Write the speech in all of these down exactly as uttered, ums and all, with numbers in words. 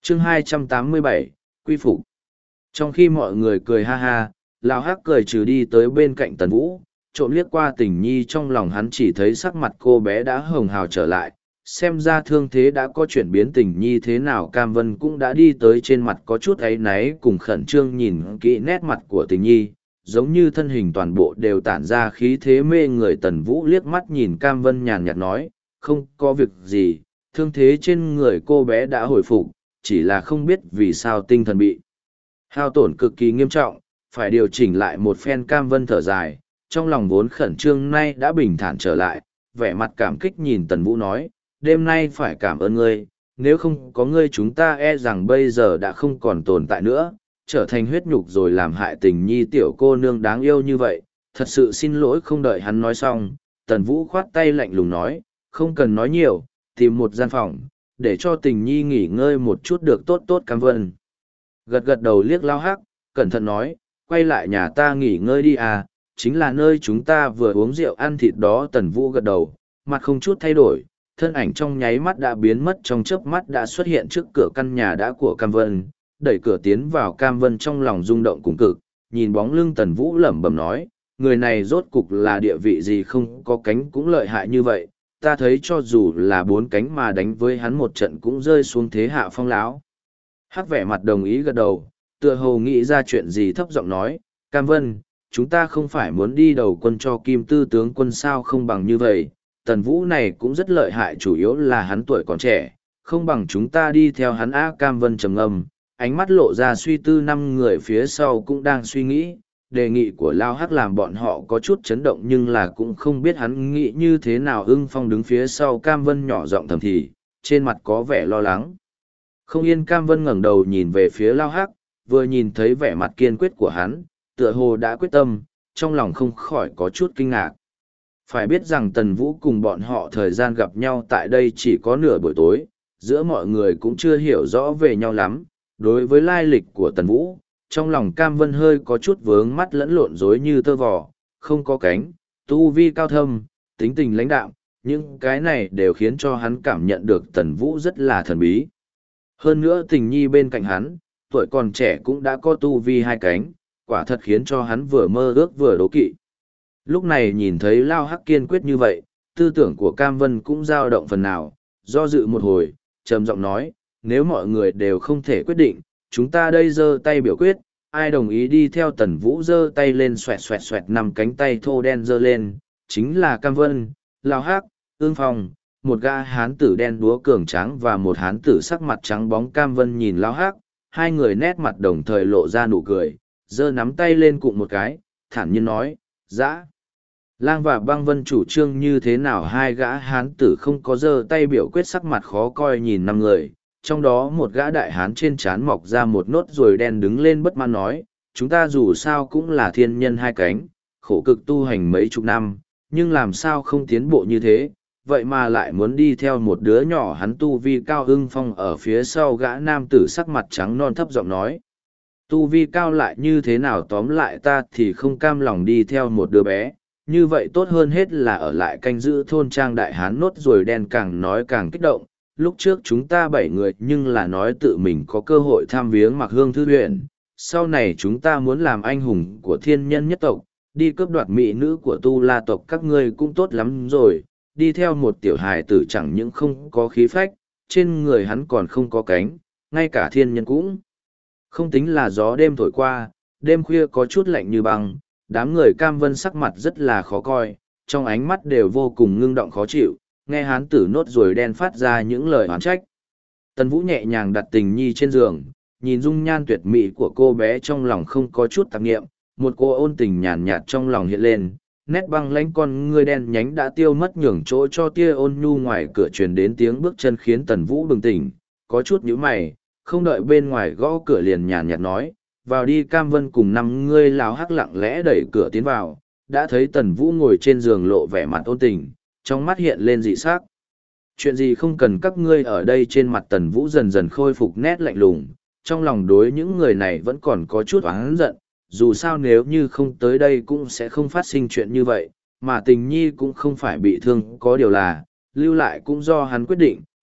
chương hai trăm tám mươi bảy, quy phục. Trong khi mọi người cười ha ha, Lão Hắc cười trừ đi tới bên cạnh Tần Vũ, trộm liếc qua Tình Nhi, trong lòng hắn chỉ thấy sắc mặt cô bé đã hồng hào trở lại, xem ra thương thế đã có chuyển biến. Tình Nhi thế nào? Cam Vân cũng đã đi tới, trên mặt có chút áy náy cùng khẩn trương nhìn kỹ nét mặt của Tình Nhi, giống như thân hình toàn bộ đều tản ra khí thế mê người. Tần Vũ liếc mắt nhìn Cam Vân nhàn nhạt nói, không có việc gì, thương thế trên người cô bé đã hồi phục, chỉ là không biết vì sao tinh thần bị hao tổn cực kỳ nghiêm trọng, phải điều chỉnh lại một phen. Cam Vân thở dài, trong lòng vốn khẩn trương nay đã bình thản trở lại, vẻ mặt cảm kích nhìn Tần Vũ nói, đêm nay phải cảm ơn ngươi, nếu không có ngươi chúng ta e rằng bây giờ đã không còn tồn tại nữa, trở thành huyết nhục rồi làm hại Tình Nhi tiểu cô nương đáng yêu như vậy, thật sự xin lỗi. Không đợi hắn nói xong, Tần Vũ khoát tay lạnh lùng nói, không cần nói nhiều, tìm một gian phòng, để cho Tình Nhi nghỉ ngơi một chút được tốt. Tốt. Cam Vân gật gật đầu liếc Lao Hắc, cẩn thận nói, quay lại nhà ta nghỉ ngơi đi à, chính là nơi chúng ta vừa uống rượu ăn thịt đó. Tần Vũ gật đầu, mặt không chút thay đổi, thân ảnh trong nháy mắt đã biến mất, trong chớp mắt đã xuất hiện trước cửa căn nhà đã của Cam Vân, đẩy cửa tiến vào. Cam Vân trong lòng rung động cùng cực, nhìn bóng lưng Tần Vũ lẩm bẩm nói, người này rốt cục là địa vị gì, không có cánh cũng lợi hại như vậy, ta thấy cho dù là bốn cánh mà đánh với hắn một trận cũng rơi xuống thế hạ phong. Lão Hắc vẻ mặt đồng ý gật đầu, tựa hồ nghĩ ra chuyện gì thấp giọng nói, Cam Vân, chúng ta không phải muốn đi đầu quân cho Kim Tư tướng quân sao? Không bằng như vậy, Tần Vũ này cũng rất lợi hại, chủ yếu là hắn tuổi còn trẻ, không bằng chúng ta đi theo hắn á. Cam Vân trầm ngâm, ánh mắt lộ ra suy tư. Năm người phía sau cũng đang suy nghĩ, đề nghị của Lao Hắc làm bọn họ có chút chấn động, nhưng là cũng không biết hắn nghĩ như thế nào. Ưng Phong đứng phía sau Cam Vân nhỏ giọng thầm thì, trên mặt có vẻ lo lắng không yên. Cam Vân ngẩng đầu nhìn về phía Lao Hắc, vừa nhìn thấy vẻ mặt kiên quyết của hắn, tựa hồ đã quyết tâm, trong lòng không khỏi có chút kinh ngạc. Phải biết rằng Tần Vũ cùng bọn họ thời gian gặp nhau tại đây chỉ có nửa buổi tối, giữa mọi người cũng chưa hiểu rõ về nhau lắm. Đối với lai lịch của Tần Vũ, trong lòng Cam Vân hơi có chút vướng mắt, lẫn lộn rối như tơ vò, không có cánh, tu vi cao thâm, tính tình lãnh đạm, những cái này đều khiến cho hắn cảm nhận được Tần Vũ rất là thần bí. Hơn nữa Tình Nhi bên cạnh hắn, tuổi còn trẻ cũng đã có tu vi hai cánh, quả thật khiến cho hắn vừa mơ ước vừa đố kỵ. Lúc này nhìn thấy Lao Hắc kiên quyết như vậy, tư tưởng của Cam Vân cũng dao động phần nào, do dự một hồi, trầm giọng nói, nếu mọi người đều không thể quyết định, chúng ta đây giơ tay biểu quyết, ai đồng ý đi theo Tần Vũ? Giơ tay lên, xoẹt xoẹt xoẹt, năm cánh tay thô đen giơ lên, chính là Cam Vân, Lao Hắc, Ưng Phong, một gã hán tử đen đúa cường tráng và một hán tử sắc mặt trắng bóng. Cam Vân nhìn Lao Hắc, hai người nét mặt đồng thời lộ ra nụ cười, giơ nắm tay lên cụm một cái, thản nhiên nói, dã Lang và Băng Vân chủ trương như thế nào? Hai gã hán tử không có giơ tay biểu quyết, sắc mặt khó coi nhìn năm người, trong đó một gã đại hán trên trán mọc ra một nốt ruồi đen đứng lên bất mãn nói, chúng ta dù sao cũng là thiên nhân hai cánh, khổ cực tu hành mấy chục năm, nhưng làm sao không tiến bộ như thế, vậy mà lại muốn đi theo một đứa nhỏ. Hắn tu vi cao. Ưng Phong ở phía sau gã nam tử sắc mặt trắng non thấp giọng nói, tu vi cao lại như thế nào, tóm lại ta thì không cam lòng đi theo một đứa bé, như vậy tốt hơn hết là ở lại canh giữ thôn trang. Đại hán nốt ruồi đen càng nói càng kích động, lúc trước chúng ta bảy người nhưng là nói tự mình có cơ hội tham viếng Mặc Hương Thư Huyện, sau này chúng ta muốn làm anh hùng của thiên nhân nhất tộc, đi cướp đoạt mỹ nữ của Tu La tộc, các ngươi cũng tốt lắm rồi, đi theo một tiểu hài tử chẳng những không có khí phách, trên người hắn còn không có cánh, ngay cả thiên nhân cũng không tính là gió đêm thổi qua. Đêm khuya có chút lạnh như băng, đám người Cam Vân sắc mặt rất là khó coi, trong ánh mắt đều vô cùng ngưng động khó chịu, nghe hán tử nốt ruồi đen phát ra những lời oán trách. Tần Vũ nhẹ nhàng đặt Tình Nhi trên giường, nhìn dung nhan tuyệt mỹ của cô bé, trong lòng không có chút tạp nghiệm, một cô ôn tình nhàn nhạt trong lòng hiện lên, nét băng lãnh con ngươi đen nhánh đã tiêu mất, nhường chỗ cho tia ôn nhu. Ngoài cửa truyền đến tiếng bước chân khiến Tần Vũ bừng tỉnh, có chút nhíu mày, không đợi bên ngoài gõ cửa liền nhàn nhạt nói, vào đi. Cam Vân cùng năm người Lão Hắc lặng lẽ đẩy cửa tiến vào, đã thấy Tần Vũ ngồi trên giường lộ vẻ mặt ôn tình, trong mắt hiện lên dị sắc. Chuyện gì không cần các ngươi ở đây? Trên mặt Tần Vũ dần dần khôi phục nét lạnh lùng, trong lòng đối những người này vẫn còn có chút oán giận, dù sao nếu như không tới đây cũng sẽ không phát sinh chuyện như vậy, mà Tình Nhi cũng không phải bị thương, có điều là lưu lại cũng do hắn quyết định,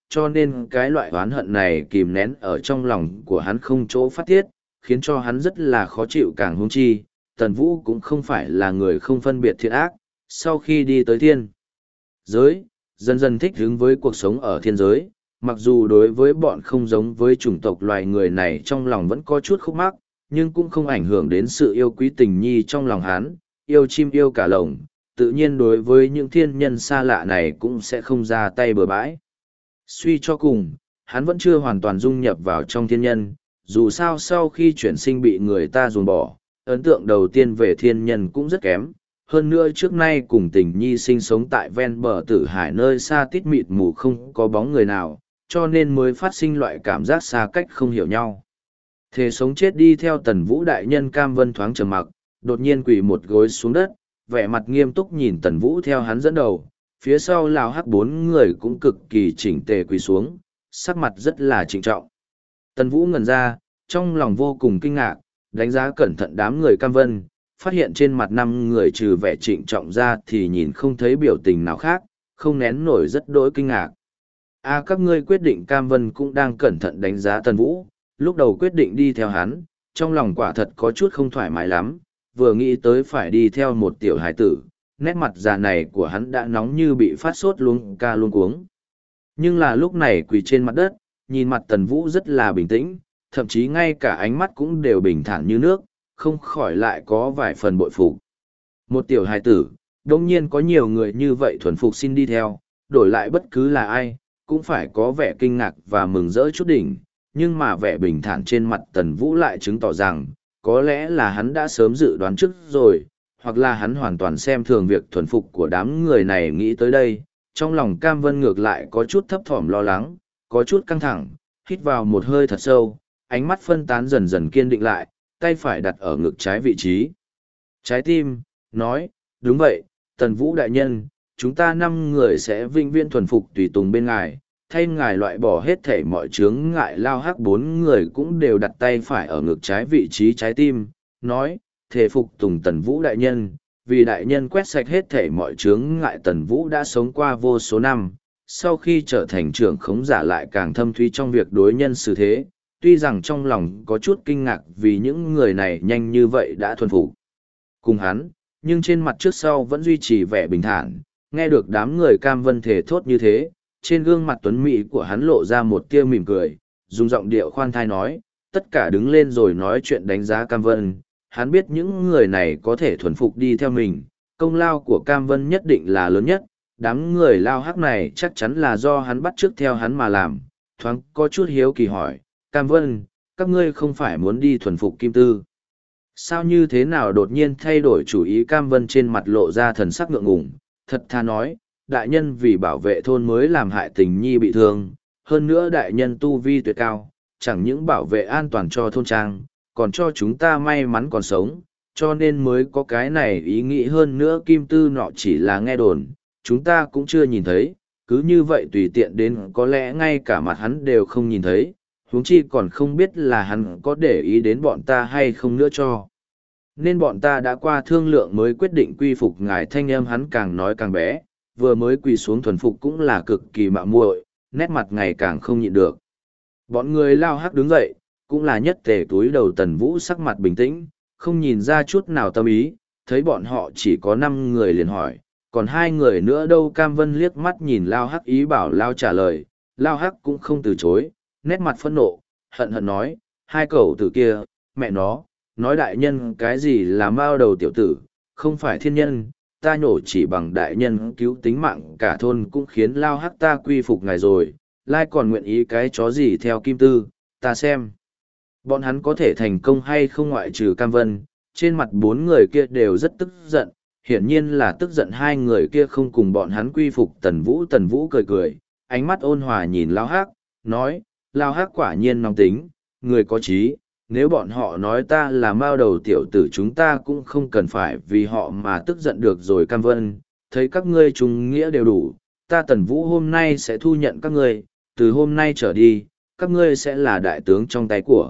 cho nên cái loại oán hận này kìm nén ở trong lòng của hắn không chỗ phát tiết, khiến cho hắn rất là khó chịu càng huống chi. Tần Vũ cũng không phải là người không phân biệt thiện ác, sau khi đi tới thiên giới, dần dần thích ứng với cuộc sống ở thiên giới, mặc dù đối với bọn không giống với chủng tộc loài người này trong lòng vẫn có chút khúc mắc, nhưng cũng không ảnh hưởng đến sự yêu quý tình nhi trong lòng hắn, yêu chim yêu cả lồng, tự nhiên đối với những thiên nhân xa lạ này cũng sẽ không ra tay bừa bãi. Suy cho cùng, hắn vẫn chưa hoàn toàn dung nhập vào trong thiên nhân, dù sao sau khi chuyển sinh bị người ta ruồng bỏ, ấn tượng đầu tiên về thiên nhân cũng rất kém. Hơn nữa trước nay cùng tình nhi sinh sống tại ven bờ tử hải nơi xa tít mịt mù không có bóng người nào, cho nên mới phát sinh loại cảm giác xa cách không hiểu nhau. Thề sống chết đi theo Tần Vũ đại nhân Cam Vân thoáng trầm mặc, đột nhiên quỳ một gối xuống đất, vẻ mặt nghiêm túc nhìn Tần Vũ theo hắn dẫn đầu, phía sau Lào Hắc bốn người cũng cực kỳ chỉnh tề quỳ xuống, sắc mặt rất là trịnh trọng. Tần Vũ ngẩn ra, trong lòng vô cùng kinh ngạc, đánh giá cẩn thận đám người Cam Vân, phát hiện trên mặt năm người trừ vẻ trịnh trọng ra thì nhìn không thấy biểu tình nào khác, không nén nổi rất đỗi kinh ngạc. À, các ngươi quyết định. Cam Vân cũng đang cẩn thận đánh giá Tần Vũ, lúc đầu quyết định đi theo hắn, trong lòng quả thật có chút không thoải mái lắm, vừa nghĩ tới phải đi theo một tiểu hải tử, nét mặt già này của hắn đã nóng như bị phát sốt luôn ca luôn cuống. Nhưng là lúc này quỳ trên mặt đất, nhìn mặt Tần Vũ rất là bình tĩnh, thậm chí ngay cả ánh mắt cũng đều bình thản như nước, không khỏi lại có vài phần bội phục. Một tiểu hài tử, đương nhiên có nhiều người như vậy thuần phục xin đi theo, đổi lại bất cứ là ai, cũng phải có vẻ kinh ngạc và mừng rỡ chút đỉnh, nhưng mà vẻ bình thản trên mặt Tần Vũ lại chứng tỏ rằng, có lẽ là hắn đã sớm dự đoán trước rồi, hoặc là hắn hoàn toàn xem thường việc thuần phục của đám người này. Nghĩ tới đây, trong lòng Cam Vân ngược lại có chút thấp thỏm lo lắng, có chút căng thẳng, hít vào một hơi thật sâu, ánh mắt phân tán dần dần kiên định lại, tay phải đặt ở ngực trái vị trí trái tim, nói, đúng vậy, Tần Vũ đại nhân, chúng ta năm người sẽ vinh viễn thuần phục tùy tùng bên ngài, thay ngài loại bỏ hết thảy mọi chướng ngại. Lao Hắc bốn người cũng đều đặt tay phải ở ngực trái vị trí trái tim, nói, thề phục tùng Tần Vũ đại nhân, vì đại nhân quét sạch hết thảy mọi chướng ngại. Tần Vũ đã sống qua vô số năm, sau khi trở thành trưởng khống giả lại càng thâm thúy trong việc đối nhân xử thế, tuy rằng trong lòng có chút kinh ngạc vì những người này nhanh như vậy đã thuần phục cùng hắn, nhưng trên mặt trước sau vẫn duy trì vẻ bình thản. Nghe được đám người Cam Vân thể thốt như thế, trên gương mặt tuấn mỹ của hắn lộ ra một tia mỉm cười, dùng giọng điệu khoan thai nói, tất cả đứng lên rồi nói chuyện đánh giá Cam Vân. Hắn biết những người này có thể thuần phục đi theo mình, công lao của Cam Vân nhất định là lớn nhất, đám người Lao Hắc này chắc chắn là do hắn bắt chước theo hắn mà làm. Thoáng có chút hiếu kỳ hỏi, Cam Vân, các ngươi không phải muốn đi thuần phục Kim Tư? Sao như thế nào đột nhiên thay đổi chủ ý? Cam Vân trên mặt lộ ra thần sắc ngượng ngùng, thật thà nói, đại nhân vì bảo vệ thôn mới làm hại tình nhi bị thương, hơn nữa đại nhân tu vi tuyệt cao, chẳng những bảo vệ an toàn cho thôn trang, còn cho chúng ta may mắn còn sống, cho nên mới có cái này ý nghĩ. Hơn nữa Kim Tư nọ chỉ là nghe đồn, chúng ta cũng chưa nhìn thấy, cứ như vậy tùy tiện đến có lẽ ngay cả mặt hắn đều không nhìn thấy, huống chi còn không biết là hắn có để ý đến bọn ta hay không nữa cho. Nên bọn ta đã qua thương lượng mới quyết định quy phục ngài. Thanh âm hắn càng nói càng bé, vừa mới quỳ xuống thuần phục cũng là cực kỳ mạo muội, nét mặt ngày càng không nhịn được. Bọn người Lao Hắc đứng dậy, cũng là nhất tề túi đầu. Tần Vũ sắc mặt bình tĩnh, không nhìn ra chút nào tâm ý, thấy bọn họ chỉ có năm người liền hỏi, còn hai người nữa đâu? Cam Vân liếc mắt nhìn Lao Hắc ý bảo Lao trả lời, Lao Hắc cũng không từ chối, nét mặt phẫn nộ, hận hận nói, hai cậu tử kia, mẹ nó, nói đại nhân cái gì là mao đầu tiểu tử, không phải thiên nhân, ta nhổ chỉ bằng đại nhân cứu tính mạng cả thôn cũng khiến Lao Hắc ta quy phục ngài rồi, lai còn nguyện ý cái chó gì theo Kim Tư, ta xem. Bọn hắn có thể thành công hay không ngoại trừ Cam Vân, trên mặt bốn người kia đều rất tức giận, hiển nhiên là tức giận hai người kia không cùng bọn hắn quy phục Tần Vũ. Tần Vũ cười cười, ánh mắt ôn hòa nhìn Lao Hắc, nói, Lao Hắc quả nhiên nóng tính, người có trí, nếu bọn họ nói ta là mao đầu tiểu tử chúng ta cũng không cần phải vì họ mà tức giận được rồi. Cam Vân, thấy các ngươi trung nghĩa đều đủ, ta Tần Vũ hôm nay sẽ thu nhận các ngươi, từ hôm nay trở đi, các ngươi sẽ là đại tướng trong tay của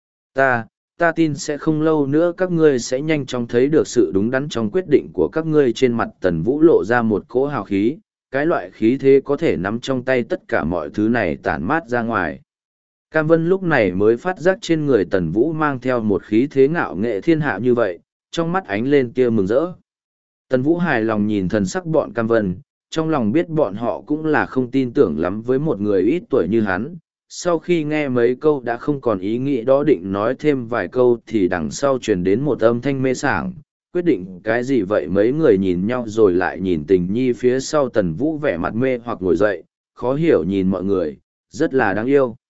ta, ta tin sẽ không lâu nữa các ngươi sẽ nhanh chóng thấy được sự đúng đắn trong quyết định của các ngươi. Trên mặt Tần Vũ lộ ra một cỗ hào khí, cái loại khí thế có thể nắm trong tay tất cả mọi thứ này tản mát ra ngoài. Cam Vân lúc này mới phát giác trên người Tần Vũ mang theo một khí thế ngạo nghệ thiên hạ như vậy, trong mắt ánh lên tia mừng rỡ. Tần Vũ hài lòng nhìn thần sắc bọn Cam Vân, trong lòng biết bọn họ cũng là không tin tưởng lắm với một người ít tuổi như hắn. Sau khi nghe mấy câu đã không còn ý nghĩ đó, định nói thêm vài câu thì đằng sau truyền đến một âm thanh mê sảng. Quyết định cái gì vậy? Mấy người nhìn nhau rồi lại nhìn Tình Nhi phía sau Tần Vũ vẻ mặt mê hoặc ngồi dậy, khó hiểu nhìn mọi người, rất là đáng yêu.